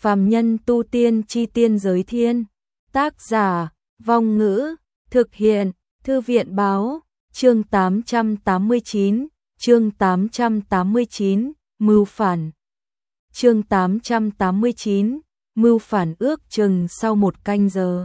Phàm nhân tu tiên chi tiên giới thiên. Tác giả, Vong Ngữ, thực hiện, Thư viện báo, chương 889, chương 889, mưu phản. Chương 889, mưu phản. Ước chừng sau một canh giờ.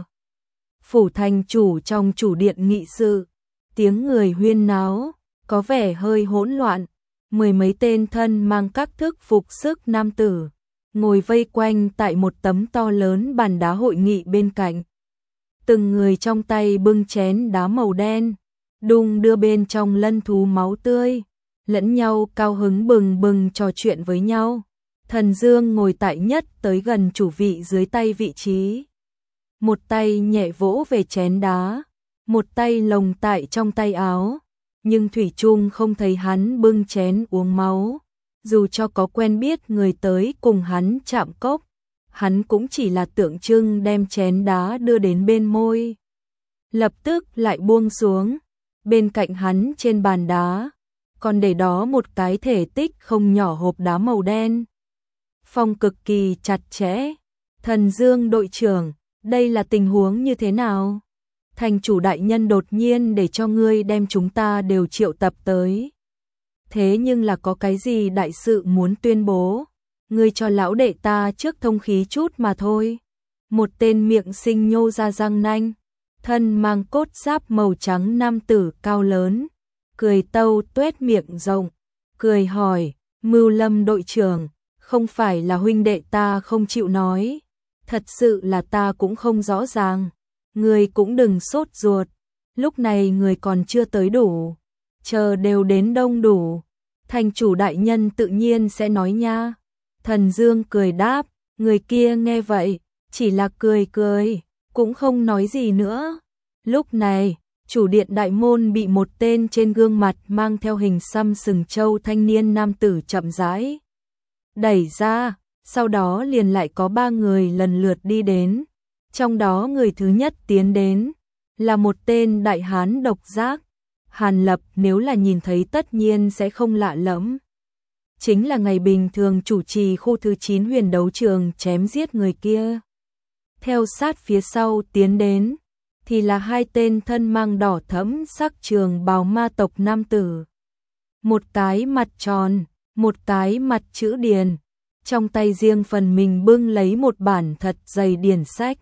Phủ thành chủ trong chủ điện nghị sự, tiếng người huyên náo, có vẻ hơi hỗn loạn, mười mấy tên thân mang các thức phục sức nam tử, ngồi vây quanh tại một tấm to lớn bàn đá hội nghị bên cạnh. Từng người trong tay bưng chén đá màu đen, đung đưa bên trong lân thú máu tươi, lẫn nhau cao hứng bừng bừng trò chuyện với nhau. Thần Dương ngồi tại nhất tới gần chủ vị dưới tay vị trí. Một tay nhẹ vỗ về chén đá, một tay lồng tại trong tay áo, nhưng thủy chung không thấy hắn bưng chén uống máu. Dù cho có quen biết người tới cùng hắn chạm cốc, hắn cũng chỉ là tượng trưng đem chén đá đưa đến bên môi, lập tức lại buông xuống. Bên cạnh hắn trên bàn đá còn để đó một cái thể tích không nhỏ hộp đá màu đen, phong cực kỳ chặt chẽ. Thần Dương đội trưởng, đây là tình huống như thế nào? Thành chủ đại nhân đột nhiên để cho ngươi đem chúng ta đều triệu tập tới. Thế nhưng là có cái gì đại sự muốn tuyên bố? Ngươi cho lão đệ ta trước thông khí chút mà thôi. Một tên miệng xinh nhô ra răng nanh, thân mang cốt giáp màu trắng nam tử cao lớn, cười tâu tuét miệng rộng, cười hỏi, Mưu Lâm đội trưởng, không phải là huynh đệ ta không chịu nói, thật sự là ta cũng không rõ ràng. Người cũng đừng sốt ruột, lúc này người còn chưa tới đủ, chờ đều đến đông đủ, thành chủ đại nhân tự nhiên sẽ nói nha. Thần Dương cười đáp, người kia nghe vậy, chỉ là cười cười, cũng không nói gì nữa. Lúc này, chủ điện đại môn bị một tên trên gương mặt mang theo hình xăm sừng trâu thanh niên nam tử chậm rãi đẩy ra, sau đó liền lại có ba người lần lượt đi đến. Trong đó người thứ nhất tiến đến là một tên đại hán độc giác. Hàn Lập nếu là nhìn thấy tất nhiên sẽ không lạ lẫm. Chính là ngày bình thường chủ trì khu thứ 9 huyền đấu trường chém giết người kia. Theo sát phía sau tiến đến thì là hai tên thân mang đỏ thẫm sắc trường bào ma tộc nam tử. Một cái mặt tròn, một cái mặt chữ điền, trong tay riêng phần mình bưng lấy một bản thật dày điển sách,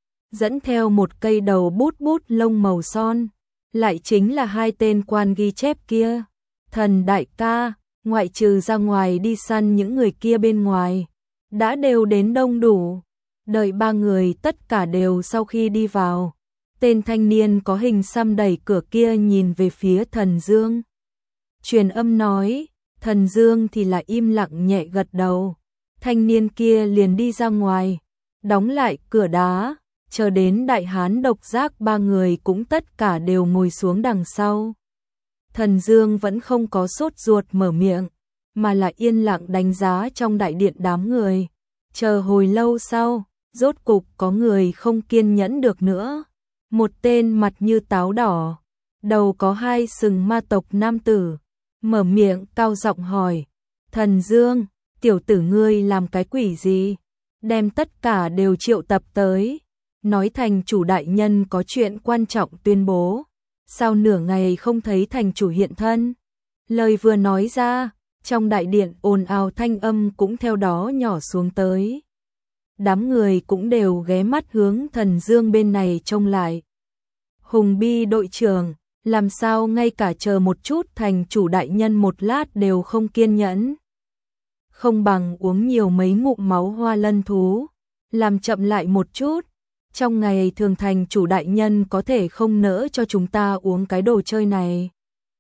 dẫn theo một cây đầu bút bút lông màu son, lại chính là hai tên quan ghi chép kia. Thần đại ca, ngoại trừ ra ngoài đi săn những người kia bên ngoài, đã đều đến đông đủ. Đợi ba người tất cả đều sau khi đi vào, tên thanh niên có hình xăm đẩy cửa kia nhìn về phía Thần Dương, truyền âm nói. Thần Dương thì là im lặng nhẹ gật đầu. Thanh niên kia liền đi ra ngoài, đóng lại cửa đá, chờ đến đại hán độc giác ba người cũng tất cả đều ngồi xuống đằng sau. Thần Dương vẫn không có sốt ruột mở miệng, mà là yên lặng đánh giá trong đại điện đám người. Chờ hồi lâu sau, rốt cục có người không kiên nhẫn được nữa. Một tên mặt như táo đỏ, đầu có hai sừng ma tộc nam tử, mở miệng cao giọng hỏi, Thần Dương, tiểu tử ngươi làm cái quỷ gì? Đem tất cả đều triệu tập tới, nói thành chủ đại nhân có chuyện quan trọng tuyên bố. Sao nửa ngày không thấy thành chủ hiện thân? Lời vừa nói ra, trong đại điện ồn ào thanh âm cũng theo đó nhỏ xuống tới. Đám người cũng đều ghé mắt hướng Thần Dương bên này trông lại. Hùng Bi đội trưởng, làm sao ngay cả chờ một chút thành chủ đại nhân một lát đều không kiên nhẫn? Không bằng uống nhiều mấy ngụm máu hoa lân thú, làm chậm lại một chút. Trong ngày thường thành chủ đại nhân có thể không nỡ cho chúng ta uống cái đồ chơi này.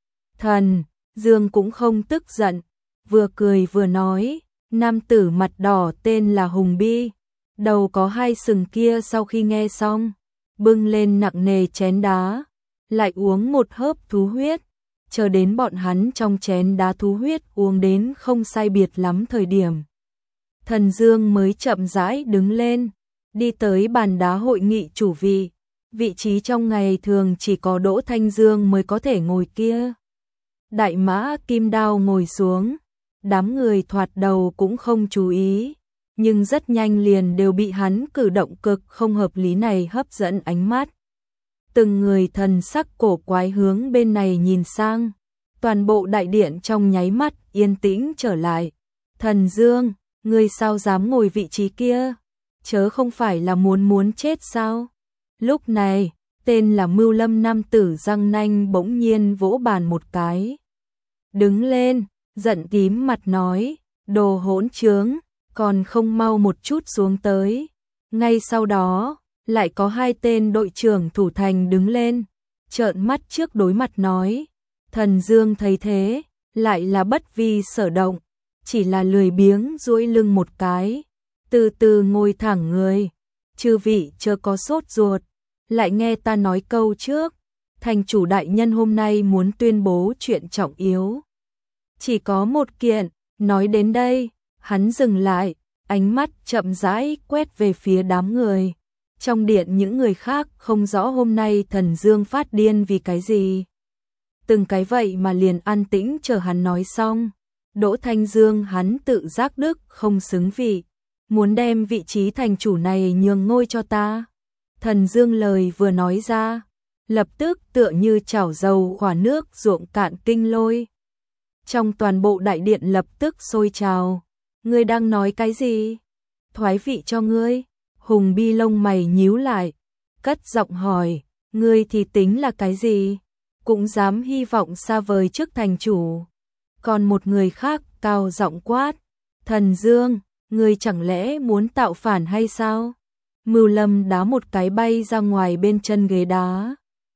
Thần Dương cũng không tức giận, vừa cười vừa nói. Nam tử mặt đỏ tên là Hùng Bi, đầu có hai sừng kia sau khi nghe xong, bưng lên nặng nề chén đá, lại uống một hớp thú huyết. Chờ đến bọn hắn trong chén đá thú huyết uống đến không sai biệt lắm thời điểm, Thần Dương mới chậm rãi đứng lên, đi tới bàn đá hội nghị chủ vị, vị trí trong ngày thường chỉ có Đỗ Thanh Dương mới có thể ngồi kia. Đại mã Kim Đao ngồi xuống, đám người thoạt đầu cũng không chú ý, nhưng rất nhanh liền đều bị hắn cử động cực không hợp lý này hấp dẫn ánh mắt. Từng người thần sắc cổ quái hướng bên này nhìn sang, toàn bộ đại điện trong nháy mắt yên tĩnh trở lại. Thần Dương, ngươi sao dám ngồi vị trí kia? Chớ không phải là muốn chết sao? Lúc này, tên là Mưu Lâm nam tử răng nanh bỗng nhiên vỗ bàn một cái. Đứng lên, giận tím mặt nói, đồ hỗn trướng, còn không mau một chút xuống tới. Ngay sau đó, lại có hai tên đội trưởng thủ thành đứng lên, trợn mắt trước đối mặt nói. Thần Dương thấy thế, lại là bất vi sở động, chỉ là lười biếng duỗi lưng một cái, từ từ ngồi thẳng người. Chư vị chớ có sốt ruột, lại nghe ta nói câu trước, thành chủ đại nhân hôm nay muốn tuyên bố chuyện trọng yếu. Chỉ có một kiện, nói đến đây, hắn dừng lại, ánh mắt chậm rãi quét về phía đám người. Trong điện những người khác không rõ hôm nay Thần Dương phát điên vì cái gì. Từng cái vậy mà liền an tĩnh chờ hắn nói xong. Đỗ Thanh Dương hắn tự giác đức không xứng vị, muốn đem vị trí thành chủ này nhường ngôi cho ta. Thần Dương lời vừa nói ra, lập tức tựa như chảo dầu khỏa nước ruộng cạn kinh lôi. Trong toàn bộ đại điện lập tức sôi trào. Ngươi đang nói cái gì? Thoái vị cho ngươi. Hùng Bi lông mày nhíu lại, cất giọng hỏi, ngươi thì tính là cái gì? Cũng dám hy vọng xa vời trước thành chủ. Còn một người khác cao giọng quát, Thần Dương, ngươi chẳng lẽ muốn tạo phản hay sao? Mưu Lâm đá một cái bay ra ngoài bên chân ghế đá.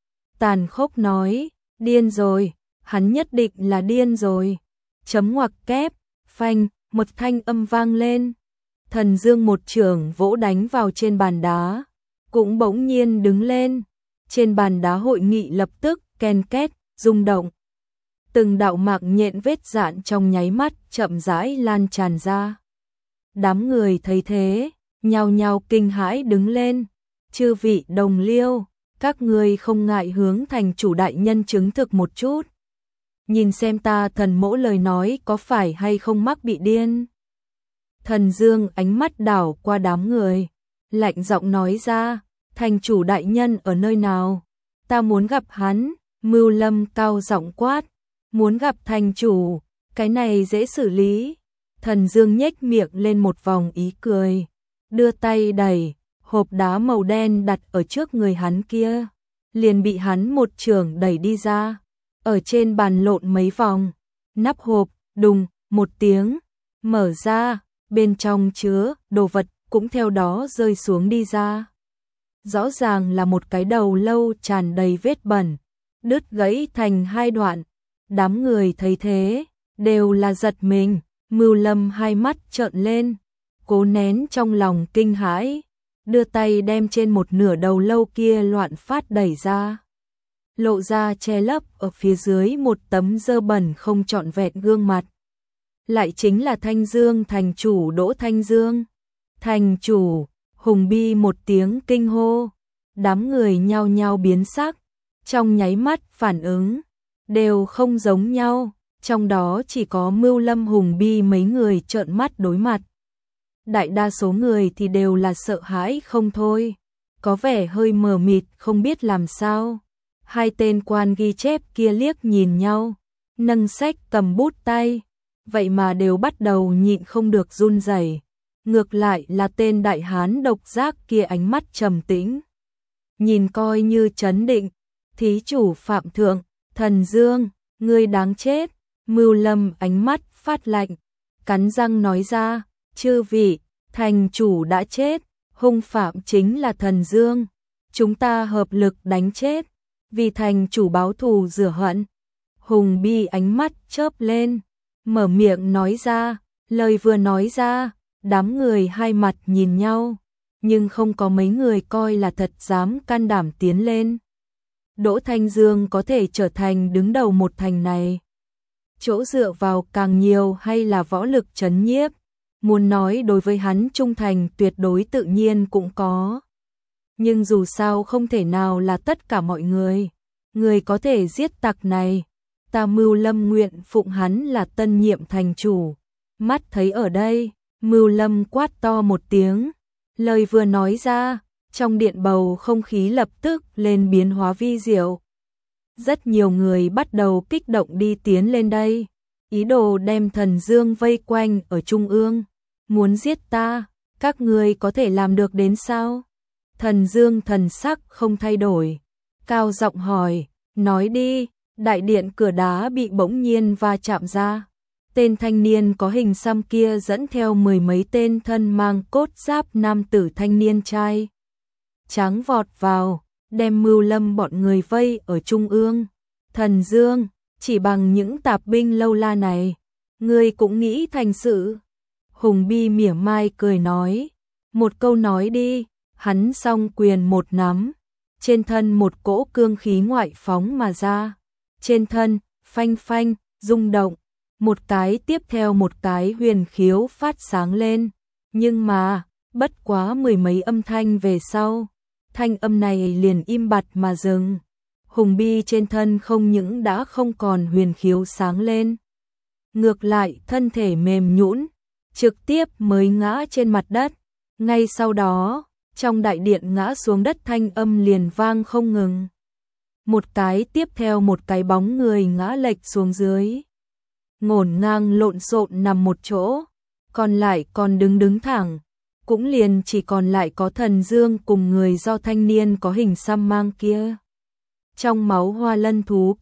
Tàn khốc nói, điên rồi, hắn nhất định là điên rồi. Chấm ngoặc kép, phanh, một thanh âm vang lên. Thần Dương một chưởng vỗ đánh vào trên bàn đá, cũng bỗng nhiên đứng lên. Trên bàn đá hội nghị lập tức ken két, rung động. Từng đạo mạc nhện vết dạn trong nháy mắt chậm rãi lan tràn ra. Đám người thấy thế, nhao nhao kinh hãi đứng lên. Chư vị đồng liêu, các ngươi không ngại hướng thành chủ đại nhân chứng thực một chút. Nhìn xem ta thần mỗ lời nói có phải hay không mắc bị điên. Thần Dương ánh mắt đảo qua đám người, lạnh giọng nói ra, thành chủ đại nhân ở nơi nào? Ta muốn gặp hắn. Mưu Lâm cao giọng quát, muốn gặp thành chủ, cái này dễ xử lý. Thần Dương nhếch miệng lên một vòng ý cười, đưa tay đẩy, hộp đá màu đen đặt ở trước người hắn kia, liền bị hắn một chưởng đẩy đi ra, ở trên bàn lộn mấy vòng, nắp hộp, đùng, một tiếng, mở ra, bên trong chứa đồ vật cũng theo đó rơi xuống đi ra. Rõ ràng là một cái đầu lâu tràn đầy vết bẩn, đứt gãy thành hai đoạn. Đám người thấy thế, đều là giật mình. Mưu Lâm hai mắt trợn lên, cố nén trong lòng kinh hãi, đưa tay đem trên một nửa đầu lâu kia loạn phát đẩy ra. Lộ ra che lấp ở phía dưới một tấm dơ bẩn không trọn vẹn gương mặt. Lại chính là Thanh Dương thành chủ Đỗ Thanh Dương. Thành chủ, Hùng Bi một tiếng kinh hô. Đám người nhao nhao biến sắc, trong nháy mắt phản ứng, đều không giống nhau. Trong đó chỉ có Mưu Lâm Hùng Bi mấy người trợn mắt đối mặt. Đại đa số người thì đều là sợ hãi không thôi, có vẻ hơi mờ mịt không biết làm sao. Hai tên quan ghi chép kia liếc nhìn nhau, nâng sách cầm bút tay, vậy mà đều bắt đầu nhịn không được run rẩy. Ngược lại là tên đại hán độc giác kia ánh mắt trầm tĩnh, nhìn coi như trấn định. Thí chủ Phạm Thượng, Thần Dương, ngươi đáng chết. Mưu Lâm ánh mắt phát lạnh, cắn răng nói ra, chư vị, thành chủ đã chết, hung phạm chính là Thần Dương, chúng ta hợp lực đánh chết, vì thành chủ báo thù rửa hận. Hùng Bi ánh mắt chớp lên, mở miệng nói ra, lời vừa nói ra, đám người hai mặt nhìn nhau, nhưng không có mấy người coi là thật dám can đảm tiến lên. Đỗ Thanh Dương có thể trở thành đứng đầu một thành này, chỗ dựa vào càng nhiều hay là võ lực trấn nhiếp, muốn nói đối với hắn trung thành tuyệt đối tự nhiên cũng có. Nhưng dù sao không thể nào là tất cả mọi người. Người có thể giết tặc này, ta Mưu Lâm nguyện phụng hắn là tân nhiệm thành chủ. Mắt thấy ở đây, Mưu Lâm quát to một tiếng, lời vừa nói ra, trong điện bầu không khí lập tức lên biến hóa vi diệu. Rất nhiều người bắt đầu kích động đi tiến lên đây, ý đồ đem Thần Dương vây quanh ở trung ương, muốn giết ta, các ngươi có thể làm được đến sao? Thần Dương thần sắc không thay đổi, cao giọng hỏi, nói đi. Đại điện cửa đá bị bỗng nhiên va chạm ra. Tên thanh niên có hình xăm kia dẫn theo mười mấy tên thân mang cốt giáp nam tử thanh niên trai trắng vọt vào, đem Mưu Lâm bọn người vây ở trung ương. Thần Dương, chỉ bằng những tạp binh lâu la này, ngươi cũng nghĩ thành sự? Hùng Bi mỉa mai cười nói, một câu nói đi. Hắn song quyền một nắm, trên thân một cỗ cương khí ngoại phóng mà ra. Trên thân, phanh phanh, rung động, một cái tiếp theo một cái huyền khiếu phát sáng lên. Nhưng mà, bất quá mười mấy âm thanh về sau, thanh âm này liền im bặt mà dừng. Hùng Bi trên thân không những đã không còn huyền khiếu sáng lên, ngược lại thân thể mềm nhũn, trực tiếp mới ngã trên mặt đất. Ngay sau đó, trong đại điện ngã xuống đất thanh âm liền vang không ngừng. Một cái tiếp theo một cái bóng người ngã lệch xuống dưới, ngổn ngang lộn xộn nằm một chỗ, còn lại còn đứng thẳng, cũng liền chỉ còn lại có Thần Dương cùng người do thanh niên có hình xăm mang kia. Trong máu hoa lân thú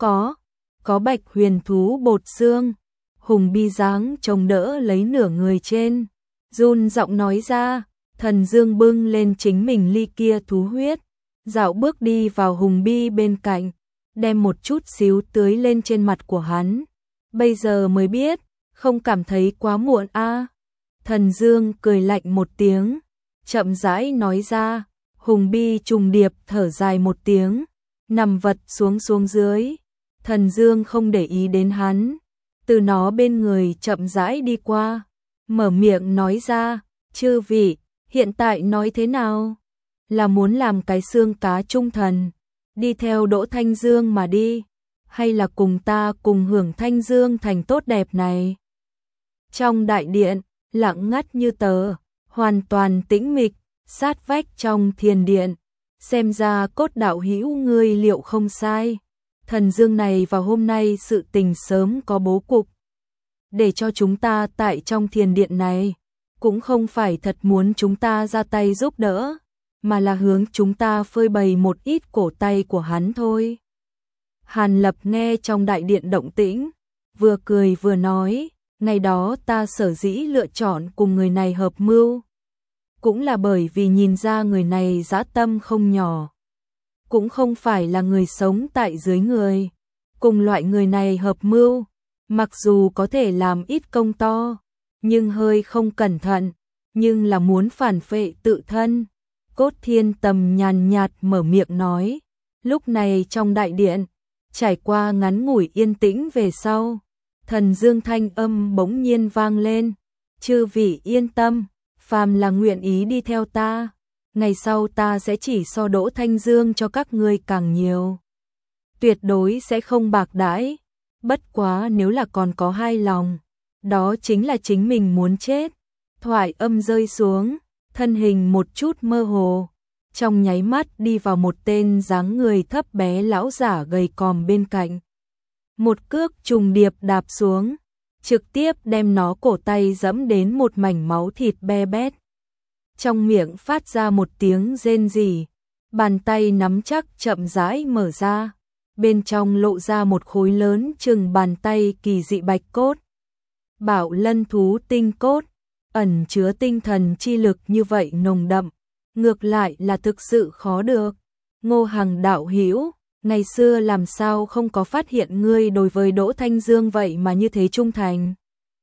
có bạch huyền thú bột xương. Hùng Bi dáng chống đỡ lấy nửa người trên, run giọng nói ra. Thần Dương bưng lên chính mình ly kia thú huyết, dạo bước đi vào Hùng Bi bên cạnh, đem một chút xíu tưới lên trên mặt của hắn. Bây giờ mới biết, không cảm thấy quá muộn a? Thần Dương cười lạnh một tiếng, chậm rãi nói ra. Hùng Bi trùng điệp thở dài một tiếng, nằm vật xuống dưới. Thần Dương không để ý đến hắn, từ nó bên người chậm rãi đi qua, mở miệng nói ra, chư vị, hiện tại nói thế nào? Là muốn làm cái xương cá trung thần, đi theo Đỗ Thanh Dương mà đi, hay là cùng ta cùng hưởng Thanh Dương thành tốt đẹp này? Trong đại điện, lặng ngắt như tờ, hoàn toàn tĩnh mịch, sát vách trong thiền điện. Xem ra Cốt đạo hữu ngươi liệu không sai. Thần Dương này vào hôm nay sự tình sớm có bố cục, để cho chúng ta tại trong thiền điện này, cũng không phải thật muốn chúng ta ra tay giúp đỡ, mà là hướng chúng ta phơi bày một ít cổ tay của hắn thôi. Hàn Lập nghe trong đại điện động tĩnh, vừa cười vừa nói, ngày đó ta sở dĩ lựa chọn cùng người này hợp mưu, cũng là bởi vì nhìn ra người này dã tâm không nhỏ, cũng không phải là người sống tại dưới người. Cùng loại người này hợp mưu, mặc dù có thể làm ít công to, nhưng hơi không cẩn thận, nhưng là muốn phản phệ tự thân. Cốt Thiên Tầm nhàn nhạt mở miệng nói. Lúc này trong đại điện, trải qua ngắn ngủi yên tĩnh về sau, Thần Dương thanh âm bỗng nhiên vang lên. Chư vị yên tâm, phàm là nguyện ý đi theo ta, ngày sau ta sẽ chỉ so Đỗ Thanh Dương cho các ngươi càng nhiều, tuyệt đối sẽ không bạc đãi. Bất quá nếu là còn có hai lòng, đó chính là chính mình muốn chết. Thoại âm rơi xuống, thân hình một chút mơ hồ, trong nháy mắt đi vào một tên dáng người thấp bé lão giả gầy còm bên cạnh. Một cước trùng điệp đạp xuống, trực tiếp đem nó cổ tay dẫm đến một mảnh máu thịt be bét. Trong miệng phát ra một tiếng rên rỉ, bàn tay nắm chắc chậm rãi mở ra, bên trong lộ ra một khối lớn chừng bàn tay kỳ dị bạch cốt. Bảo lân thú tinh cốt, ẩn chứa tinh thần chi lực như vậy nồng đậm, ngược lại là thực sự khó được. Ngô Hằng đạo hữu, ngày xưa làm sao không có phát hiện ngươi đối với Đỗ Thanh Dương vậy mà như thế trung thành.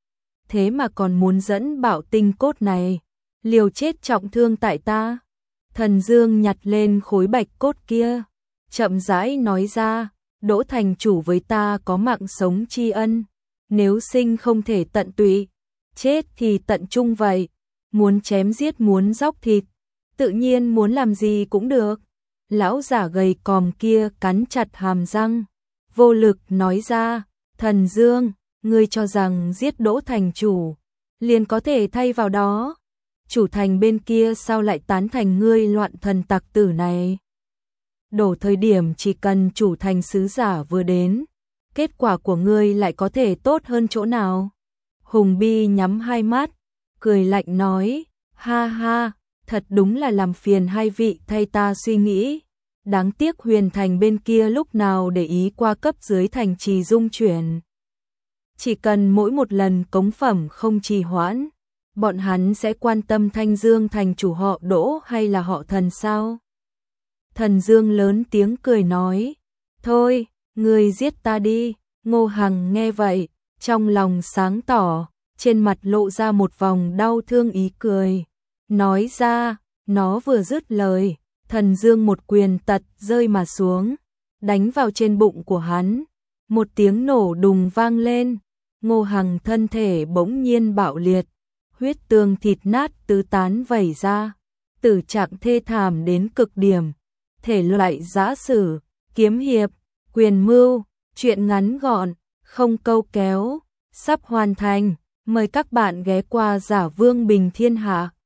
Thế mà còn muốn dẫn bảo tinh cốt này, liều chết trọng thương tại ta. Thần Dương nhặt lên khối bạch cốt kia, chậm rãi nói ra, Đỗ thành chủ với ta có mạng sống tri ân, nếu sinh không thể tận tụy, chết thì tận chung vậy, muốn chém giết muốn róc thịt, tự nhiên muốn làm gì cũng được. Lão giả gầy còm kia cắn chặt hàm răng, vô lực nói ra, Thần Dương, ngươi cho rằng giết Đỗ thành chủ liền có thể thay vào đó. Chủ thành bên kia sao lại tán thành ngươi loạn thần tặc tử này? Đổ thời điểm chỉ cần chủ thành sứ giả vừa đến, kết quả của ngươi lại có thể tốt hơn chỗ nào? Hùng Bi nhắm hai mắt, cười lạnh nói, ha ha, thật đúng là làm phiền hai vị thay ta suy nghĩ. Đáng tiếc Huyền Thành bên kia lúc nào để ý qua cấp dưới thành trì dung chuyển. Chỉ cần mỗi một lần cống phẩm không trì hoãn, bọn hắn sẽ quan tâm Thanh Dương thành chủ họ Đỗ hay là họ Thần sao? Thần Dương lớn tiếng cười nói, thôi, ngươi giết ta đi. Ngô Hằng nghe vậy, trong lòng sáng tỏ, trên mặt lộ ra một vòng đau thương ý cười. Nói ra, nó vừa dứt lời, Thần Dương một quyền tật rơi mà xuống, đánh vào trên bụng của hắn. Một tiếng nổ đùng vang lên, Ngô Hằng thân thể bỗng nhiên bạo liệt, huyết tương thịt nát tứ tán vẩy ra, tử trạng thê thảm đến cực điểm. Thể loại giã sử, kiếm hiệp, quyền mưu, truyện ngắn gọn, không câu kéo, sắp hoàn thành. Mời các bạn ghé qua Giả Vương Bình Thiên Hạ.